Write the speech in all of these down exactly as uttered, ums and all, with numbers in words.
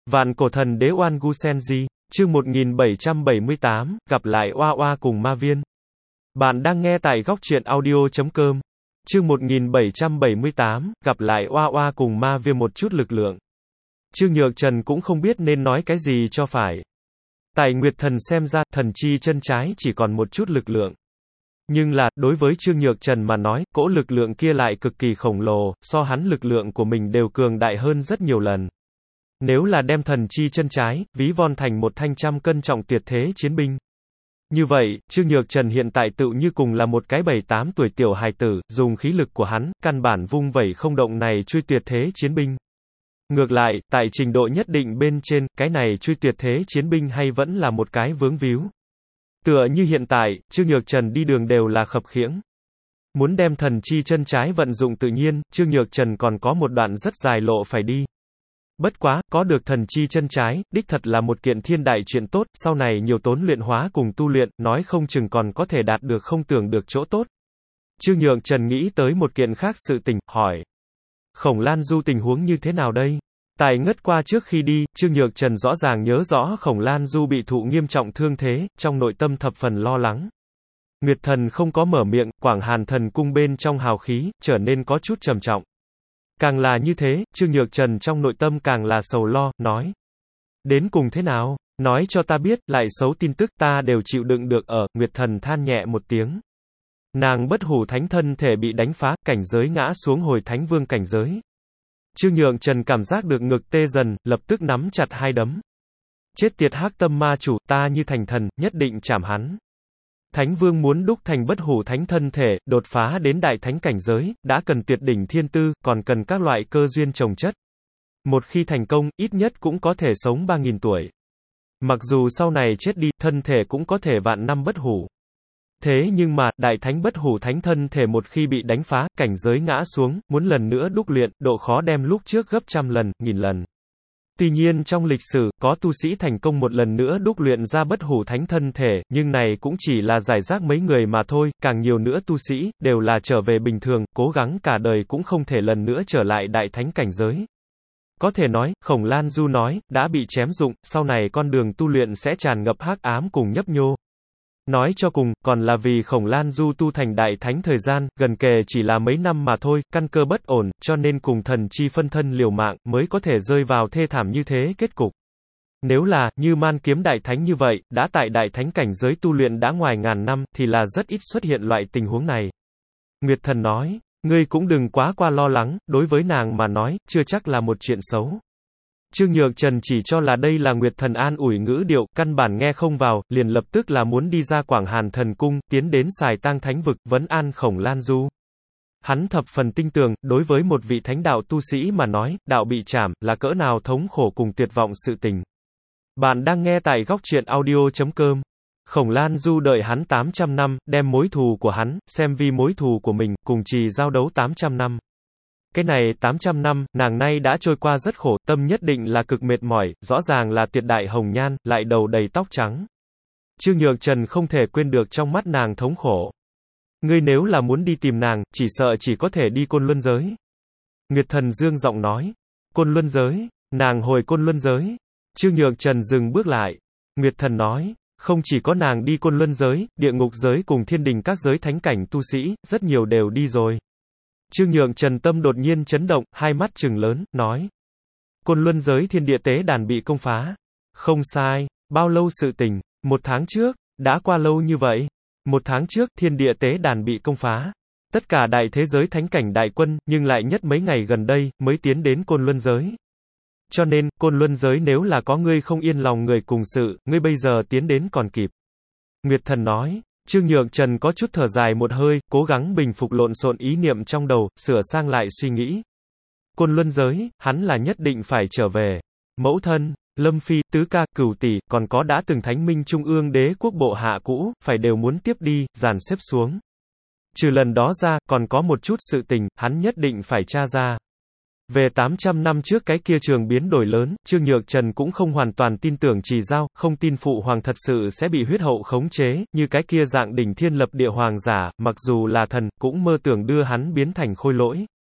Vạn cổ thần đế Oan Gu Senji, chương một nghìn bảy trăm bảy mươi tám, gặp lại Oa Oa cùng ma viên. Bạn đang nghe tại góc truyện audio chấm com. Chương một nghìn bảy trăm bảy mươi tám, gặp lại Oa Oa cùng ma viên một chút lực lượng. Trương Nhược Trần cũng không biết nên nói cái gì cho phải. Tại Nguyệt Thần xem ra, thần chi chân trái chỉ còn một chút lực lượng. Nhưng là, đối với Trương Nhược Trần mà nói, cỗ lực lượng kia lại cực kỳ khổng lồ, so hắn lực lượng của mình đều cường đại hơn rất nhiều lần. Nếu là đem thần chi chân trái, ví von thành một thanh trăm cân trọng tuyệt thế chiến binh. Như vậy, Trương Nhược Trần hiện tại tự như cùng là một cái bảy tám tuổi tiểu hài tử, dùng khí lực của hắn, căn bản vung vẩy không động này truy tuyệt thế chiến binh. Ngược lại, tại trình độ nhất định bên trên, cái này truy tuyệt thế chiến binh hay vẫn là một cái vướng víu. Tựa như hiện tại, Trương Nhược Trần đi đường đều là khập khiễng. Muốn đem thần chi chân trái vận dụng tự nhiên, Trương Nhược Trần còn có một đoạn rất dài lộ phải đi. Bất quá, có được thần chi chân trái, đích thật là một kiện thiên đại chuyện tốt, sau này nhiều tốn luyện hóa cùng tu luyện, nói không chừng còn có thể đạt được không tưởng được chỗ tốt. Trương Nhược Trần nghĩ tới một kiện khác sự tình, hỏi. Khổng Lan Du tình huống như thế nào đây? Tại ngất qua trước khi đi, Trương Nhược Trần rõ ràng nhớ rõ Khổng Lan Du bị thụ nghiêm trọng thương thế, trong nội tâm thập phần lo lắng. Nguyệt Thần không có mở miệng, Quảng Hàn Thần cung bên trong hào khí, trở nên có chút trầm trọng. Càng là như thế, Trương Nhược Trần trong nội tâm càng là sầu lo, nói. Đến cùng thế nào? Nói cho ta biết, lại xấu tin tức ta đều chịu đựng được ở, Nguyệt Thần than nhẹ một tiếng. Nàng bất hủ thánh thân thể bị đánh phá, cảnh giới ngã xuống hồi thánh vương cảnh giới. Trương Nhược Trần cảm giác được ngực tê dần, lập tức nắm chặt hai đấm. Chết tiệt hắc tâm ma chủ, ta như thành thần, nhất định chảm hắn. Thánh vương muốn đúc thành bất hủ thánh thân thể, đột phá đến đại thánh cảnh giới, đã cần tuyệt đỉnh thiên tư, còn cần các loại cơ duyên chồng chất. Một khi thành công, ít nhất cũng có thể sống ba nghìn tuổi. Mặc dù sau này chết đi, thân thể cũng có thể vạn năm bất hủ. Thế nhưng mà, đại thánh bất hủ thánh thân thể một khi bị đánh phá, cảnh giới ngã xuống, muốn lần nữa đúc luyện, độ khó đem lúc trước gấp trăm lần, nghìn lần. Tuy nhiên trong lịch sử, có tu sĩ thành công một lần nữa đúc luyện ra bất hủ thánh thân thể, nhưng này cũng chỉ là giải rác mấy người mà thôi, càng nhiều nữa tu sĩ, đều là trở về bình thường, cố gắng cả đời cũng không thể lần nữa trở lại đại thánh cảnh giới. Có thể nói, Khổng Lan Du nói, đã bị chém dụng, sau này con đường tu luyện sẽ tràn ngập hắc ám cùng nhấp nhô. Nói cho cùng, còn là vì Khổng Lan Du tu thành đại thánh thời gian, gần kề chỉ là mấy năm mà thôi, căn cơ bất ổn, cho nên cùng thần chi phân thân liều mạng, mới có thể rơi vào thê thảm như thế kết cục. Nếu là, như Man Kiếm đại thánh như vậy, đã tại đại thánh cảnh giới tu luyện đã ngoài ngàn năm, thì là rất ít xuất hiện loại tình huống này. Nguyệt Thần nói, ngươi cũng đừng quá qua lo lắng, đối với nàng mà nói, chưa chắc là một chuyện xấu. Trương Nhược Trần chỉ cho là đây là Nguyệt Thần an ủi ngữ điệu, căn bản nghe không vào, liền lập tức là muốn đi ra Quảng Hàn Thần cung, tiến đến Sài Tang Thánh vực, vấn an Khổng Lan Du. Hắn thập phần tinh tường, đối với một vị thánh đạo tu sĩ mà nói, đạo bị chảm, là cỡ nào thống khổ cùng tuyệt vọng sự tình. Bạn đang nghe tại góc truyện audio chấm com. Khổng Lan Du đợi hắn tám trăm năm, đem mối thù của hắn, xem vì mối thù của mình, cùng trì giao đấu tám trăm năm. Cái này tám trăm năm, nàng nay đã trôi qua rất khổ, tâm nhất định là cực mệt mỏi, rõ ràng là tuyệt đại hồng nhan, lại đầu đầy tóc trắng. Trương Nhược Trần không thể quên được trong mắt nàng thống khổ. Ngươi nếu là muốn đi tìm nàng, chỉ sợ chỉ có thể đi Côn Luân giới. Nguyệt Thần dương giọng nói. Côn Luân giới, nàng hồi Côn Luân giới. Trương Nhược Trần dừng bước lại. Nguyệt Thần nói, không chỉ có nàng đi Côn Luân giới, địa ngục giới cùng thiên đình các giới thánh cảnh tu sĩ, rất nhiều đều đi rồi. Trương Nhược Trần tâm đột nhiên chấn động, hai mắt trừng lớn, nói. Côn Luân giới thiên địa tế đàn bị công phá. Không sai, bao lâu sự tình, một tháng trước, đã qua lâu như vậy. Một tháng trước, thiên địa tế đàn bị công phá. Tất cả đại thế giới thánh cảnh đại quân, nhưng lại nhất mấy ngày gần đây, mới tiến đến Côn Luân giới. Cho nên, Côn Luân giới nếu là có ngươi không yên lòng người cùng sự, ngươi bây giờ tiến đến còn kịp. Nguyệt Thần nói. Trương Nhược Trần có chút thở dài một hơi, cố gắng bình phục lộn xộn ý niệm trong đầu, sửa sang lại suy nghĩ. Côn Luân giới, hắn là nhất định phải trở về. Mẫu thân, Lâm Phi, Tứ Ca, Cửu Tỷ, còn có đã từng Thánh Minh Trung ương đế quốc bộ hạ cũ, phải đều muốn tiếp đi, dàn xếp xuống. Trừ lần đó ra, còn có một chút sự tình, hắn nhất định phải tra ra. Về tám trăm năm trước cái kia trường biến đổi lớn, Trương Nhược Trần cũng không hoàn toàn tin tưởng Trì Giao, không tin phụ hoàng thật sự sẽ bị huyết hậu khống chế, như cái kia dạng đỉnh thiên lập địa hoàng giả, mặc dù là thần, cũng mơ tưởng đưa hắn biến thành khôi lỗi.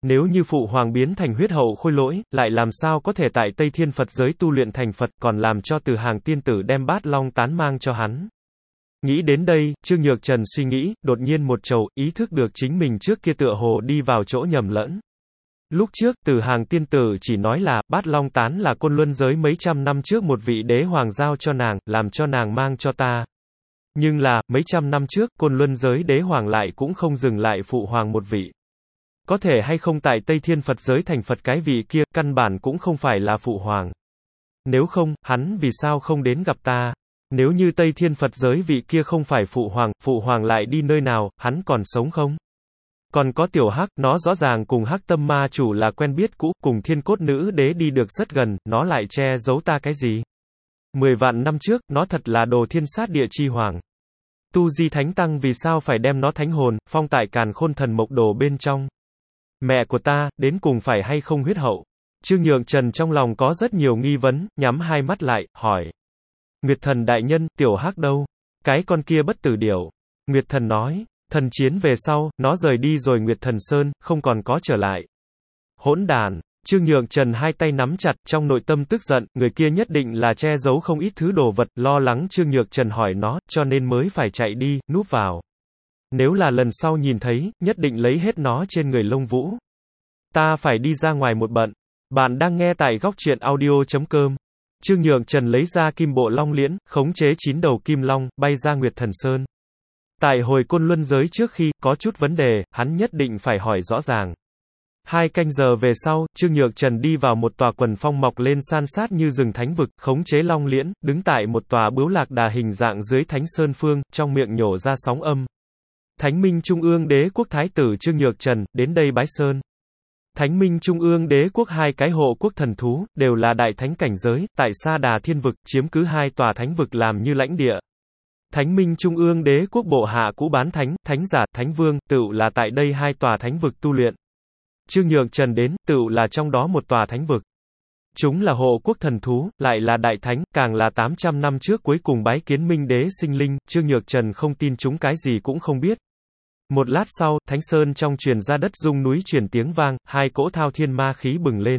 Nếu như Phụ Hoàng biến thành huyết hậu khôi lỗi, lại làm sao có thể tại Tây Thiên Phật giới tu luyện thành Phật, còn làm cho Từ Hàng tiên tử đem Bát Long tán mang cho hắn. Nghĩ đến đây, Trương Nhược Trần suy nghĩ, đột nhiên một chầu, ý thức được chính mình trước kia tựa hồ đi vào chỗ nhầm lẫn. Lúc trước, Từ Hàng tiên tử chỉ nói là, Bát Long tán là Côn Luân giới mấy trăm năm trước một vị đế hoàng giao cho nàng, làm cho nàng mang cho ta. Nhưng là, mấy trăm năm trước, Côn Luân giới đế hoàng lại cũng không dừng lại Phụ Hoàng một vị. Có thể hay không tại Tây Thiên Phật giới thành Phật cái vị kia, căn bản cũng không phải là Phụ Hoàng. Nếu không, hắn vì sao không đến gặp ta? Nếu như Tây Thiên Phật giới vị kia không phải Phụ Hoàng, Phụ Hoàng lại đi nơi nào, hắn còn sống không? Còn có Tiểu Hắc, nó rõ ràng cùng Hắc Tâm Ma chủ là quen biết cũ, cùng Thiên Cốt Nữ Đế đi được rất gần, nó lại che giấu ta cái gì? Mười vạn năm trước, nó thật là đồ thiên sát địa chi hoàng. Tu Di Thánh Tăng vì sao phải đem nó thánh hồn, phong tại Càn Khôn Thần Mộc Đồ bên trong? Mẹ của ta, đến cùng phải hay không huyết hậu? Trương Nhược Trần trong lòng có rất nhiều nghi vấn, nhắm hai mắt lại, hỏi. Nguyệt Thần đại nhân, Tiểu Hắc đâu? Cái con kia bất tử điểu. Nguyệt Thần nói, thần chiến về sau, nó rời đi rồi Nguyệt Thần Sơn, không còn có trở lại. Hỗn đàn. Trương Nhược Trần hai tay nắm chặt, trong nội tâm tức giận, người kia nhất định là che giấu không ít thứ đồ vật, lo lắng Trương Nhược Trần hỏi nó, cho nên mới phải chạy đi, núp vào. Nếu là lần sau nhìn thấy, nhất định lấy hết nó trên người lông vũ. Ta phải đi ra ngoài một bận. Bạn đang nghe tại góc truyện audio chấm com. Trương Nhược Trần lấy ra kim bộ long liễn, khống chế chín đầu kim long, bay ra Nguyệt Thần Sơn. Tại hồi Côn Luân giới trước khi, có chút vấn đề, hắn nhất định phải hỏi rõ ràng. Hai canh giờ về sau, Trương Nhược Trần đi vào một tòa quần phong mọc lên san sát như rừng thánh vực, khống chế long liễn, đứng tại một tòa bướu lạc đà hình dạng dưới thánh sơn phương, trong miệng nhổ ra sóng âm. Thánh Minh Trung ương Đế quốc Thái tử Trương Nhược Trần, đến đây bái sơn. Thánh Minh Trung ương Đế quốc hai cái hộ quốc thần thú, đều là đại thánh cảnh giới, tại Sa Đà Thiên vực, chiếm cứ hai tòa thánh vực làm như lãnh địa. Thánh Minh Trung ương Đế quốc bộ hạ cũ bán thánh, thánh giả, thánh vương, tựu là tại đây hai tòa thánh vực tu luyện. Trương Nhược Trần đến, tựu là trong đó một tòa thánh vực. Chúng là hộ quốc thần thú, lại là đại thánh, càng là tám trăm năm trước cuối cùng bái kiến Minh Đế sinh linh, Trương Nhược Trần không tin chúng cái gì cũng không biết. Một lát sau, Thánh Sơn trong truyền ra đất rung núi chuyển tiếng vang, hai cỗ thao thiên ma khí bừng lên.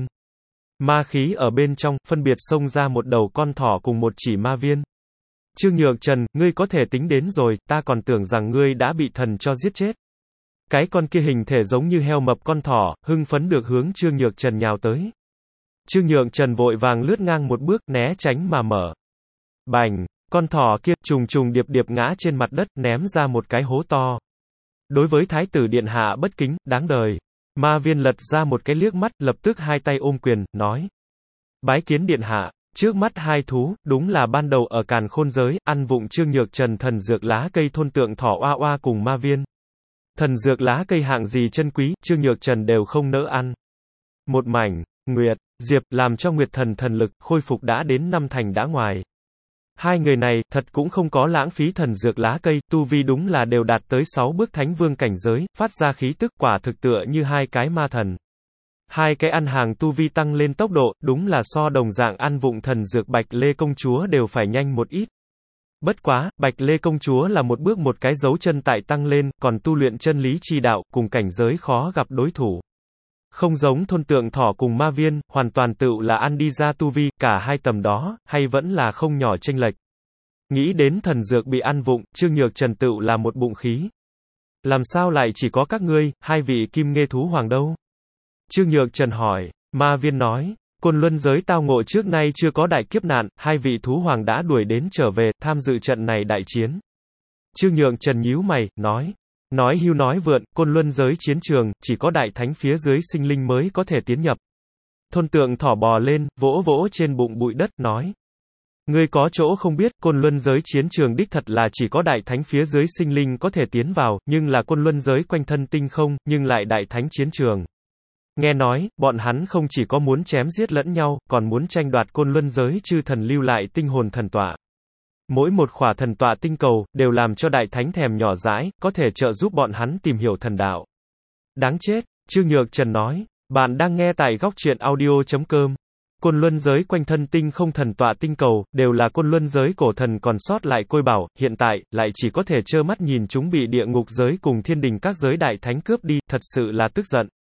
Ma khí ở bên trong, phân biệt xông ra một đầu con thỏ cùng một chỉ ma viên. Trương Nhược Trần, ngươi có thể tính đến rồi, ta còn tưởng rằng ngươi đã bị thần cho giết chết. Cái con kia hình thể giống như heo mập con thỏ, hưng phấn được hướng Trương Nhược Trần nhào tới. Trương Nhược Trần vội vàng lướt ngang một bước, né tránh mà mở. Bành, con thỏ kia, trùng trùng điệp điệp ngã trên mặt đất, ném ra một cái hố to. Đối với Thái tử Điện Hạ bất kính, đáng đời. Ma viên lật ra một cái liếc mắt, lập tức hai tay ôm quyền, nói. Bái kiến Điện Hạ, trước mắt hai thú, đúng là ban đầu ở Càn Khôn giới, ăn vụng Trương Nhược Trần thần dược lá cây thôn tượng thỏ oa oa cùng ma viên. Thần dược lá cây hạng gì chân quý, Trương Nhược Trần đều không nỡ ăn. Một mảnh, Nguyệt, Diệp, làm cho Nguyệt thần thần lực, khôi phục đã đến năm thành đã ngoài. Hai người này, thật cũng không có lãng phí thần dược lá cây, tu vi đúng là đều đạt tới sáu bước thánh vương cảnh giới, phát ra khí tức quả thực tựa như hai cái ma thần. Hai cái ăn hàng tu vi tăng lên tốc độ, đúng là so đồng dạng ăn vụng thần dược Bạch Lê công chúa đều phải nhanh một ít. Bất quá, Bạch Lê công chúa là một bước một cái dấu chân tại tăng lên, còn tu luyện chân lý chi đạo, cùng cảnh giới khó gặp đối thủ. Không giống thôn tượng thỏ cùng ma viên, hoàn toàn tự là ăn đi ra tu vi, cả hai tầm đó, hay vẫn là không nhỏ chênh lệch. Nghĩ đến thần dược bị ăn vụng, Trương Nhược Trần tự là một bụng khí. Làm sao lại chỉ có các ngươi, hai vị kim nghê thú hoàng đâu? Trương Nhược Trần hỏi, ma viên nói, Côn Luân giới tao ngộ trước nay chưa có đại kiếp nạn, hai vị thú hoàng đã đuổi đến trở về, tham dự trận này đại chiến. Trương Nhược Trần nhíu mày, nói. Nói hưu nói vượn, Côn Luân giới chiến trường, chỉ có đại thánh phía dưới sinh linh mới có thể tiến nhập. Thôn tượng thỏ bò lên, vỗ vỗ trên bụng bụi đất, nói. Ngươi có chỗ không biết, Côn Luân giới chiến trường đích thật là chỉ có đại thánh phía dưới sinh linh có thể tiến vào, nhưng là Côn Luân giới quanh thân tinh không, nhưng lại đại thánh chiến trường. Nghe nói, bọn hắn không chỉ có muốn chém giết lẫn nhau, còn muốn tranh đoạt Côn Luân giới chư thần lưu lại tinh hồn thần tọa. Mỗi một khỏa thần tọa tinh cầu, đều làm cho đại thánh thèm nhỏ dãi, có thể trợ giúp bọn hắn tìm hiểu thần đạo. Đáng chết, Trương Nhược Trần nói, bạn đang nghe tại góc truyện audio chấm com. Côn Luân giới quanh thân tinh không thần tọa tinh cầu, đều là Côn Luân giới cổ thần còn sót lại côi bảo, hiện tại, lại chỉ có thể trơ mắt nhìn chúng bị địa ngục giới cùng thiên đình các giới đại thánh cướp đi, thật sự là tức giận.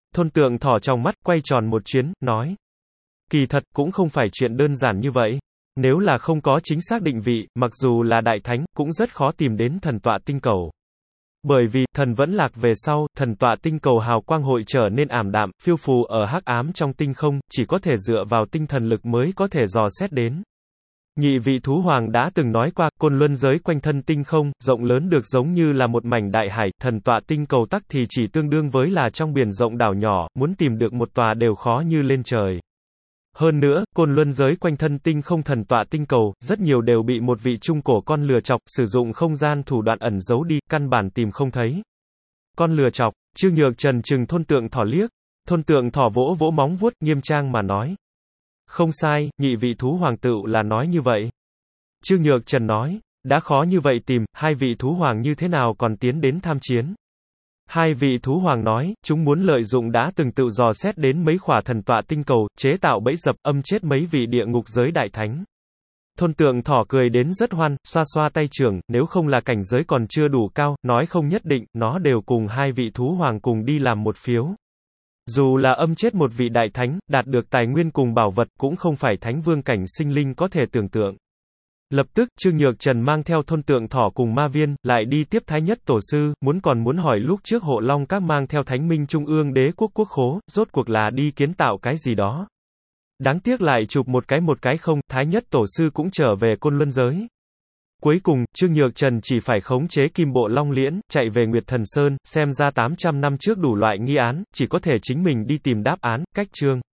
Thôn Tượng Thỏ trong mắt quay tròn một chuyến, nói. Kỳ thật, cũng không phải chuyện đơn giản như vậy. Nếu là không có chính xác định vị, mặc dù là đại thánh, cũng rất khó tìm đến thần tọa tinh cầu. Bởi vì, thần vẫn lạc về sau, thần tọa tinh cầu hào quang hội trở nên ảm đạm, phiêu phù ở hắc ám trong tinh không, chỉ có thể dựa vào tinh thần lực mới có thể dò xét đến. Nhị vị thú hoàng đã từng nói qua, côn luân giới quanh thân tinh không, rộng lớn được giống như là một mảnh đại hải, thần tọa tinh cầu tắc thì chỉ tương đương với là trong biển rộng đảo nhỏ, muốn tìm được một tòa đều khó như lên trời. Hơn nữa, côn luân giới quanh thân tinh không thần tọa tinh cầu, rất nhiều đều bị một vị trung cổ con lừa chọc, sử dụng không gian thủ đoạn ẩn giấu đi, căn bản tìm không thấy. Con lừa chọc, Trương Nhược Trần trừng Thôn Tượng Thỏ liếc, Thôn Tượng Thỏ vỗ vỗ móng vuốt, nghiêm trang mà nói. Không sai, nhị vị thú hoàng tựu là nói như vậy. Trương Nhược Trần nói, đã khó như vậy tìm, hai vị thú hoàng như thế nào còn tiến đến tham chiến. Hai vị thú hoàng nói, chúng muốn lợi dụng đã từng tự dò xét đến mấy khỏa thần tọa tinh cầu, chế tạo bẫy dập, âm chết mấy vị địa ngục giới đại thánh. Thôn Tượng Thỏ cười đến rất hoan, xoa xoa tay trưởng, nếu không là cảnh giới còn chưa đủ cao, nói không nhất định, nó đều cùng hai vị thú hoàng cùng đi làm một phiếu. Dù là âm chết một vị đại thánh, đạt được tài nguyên cùng bảo vật, cũng không phải thánh vương cảnh sinh linh có thể tưởng tượng. Lập tức, Trương Nhược Trần mang theo Thôn Tượng Thỏ cùng Ma Viên, lại đi tiếp Thái Nhất Tổ Sư, muốn còn muốn hỏi lúc trước Hộ Long Các mang theo Thánh Minh Trung ương đế quốc quốc khố, rốt cuộc là đi kiến tạo cái gì đó. Đáng tiếc lại chụp một cái một cái không, Thái Nhất Tổ Sư cũng trở về côn luân giới. Cuối cùng, Trương Nhược Trần chỉ phải khống chế Kim Bộ Long Liễn, chạy về Nguyệt Thần Sơn, xem ra tám trăm năm trước đủ loại nghi án, chỉ có thể chính mình đi tìm đáp án, cách chương.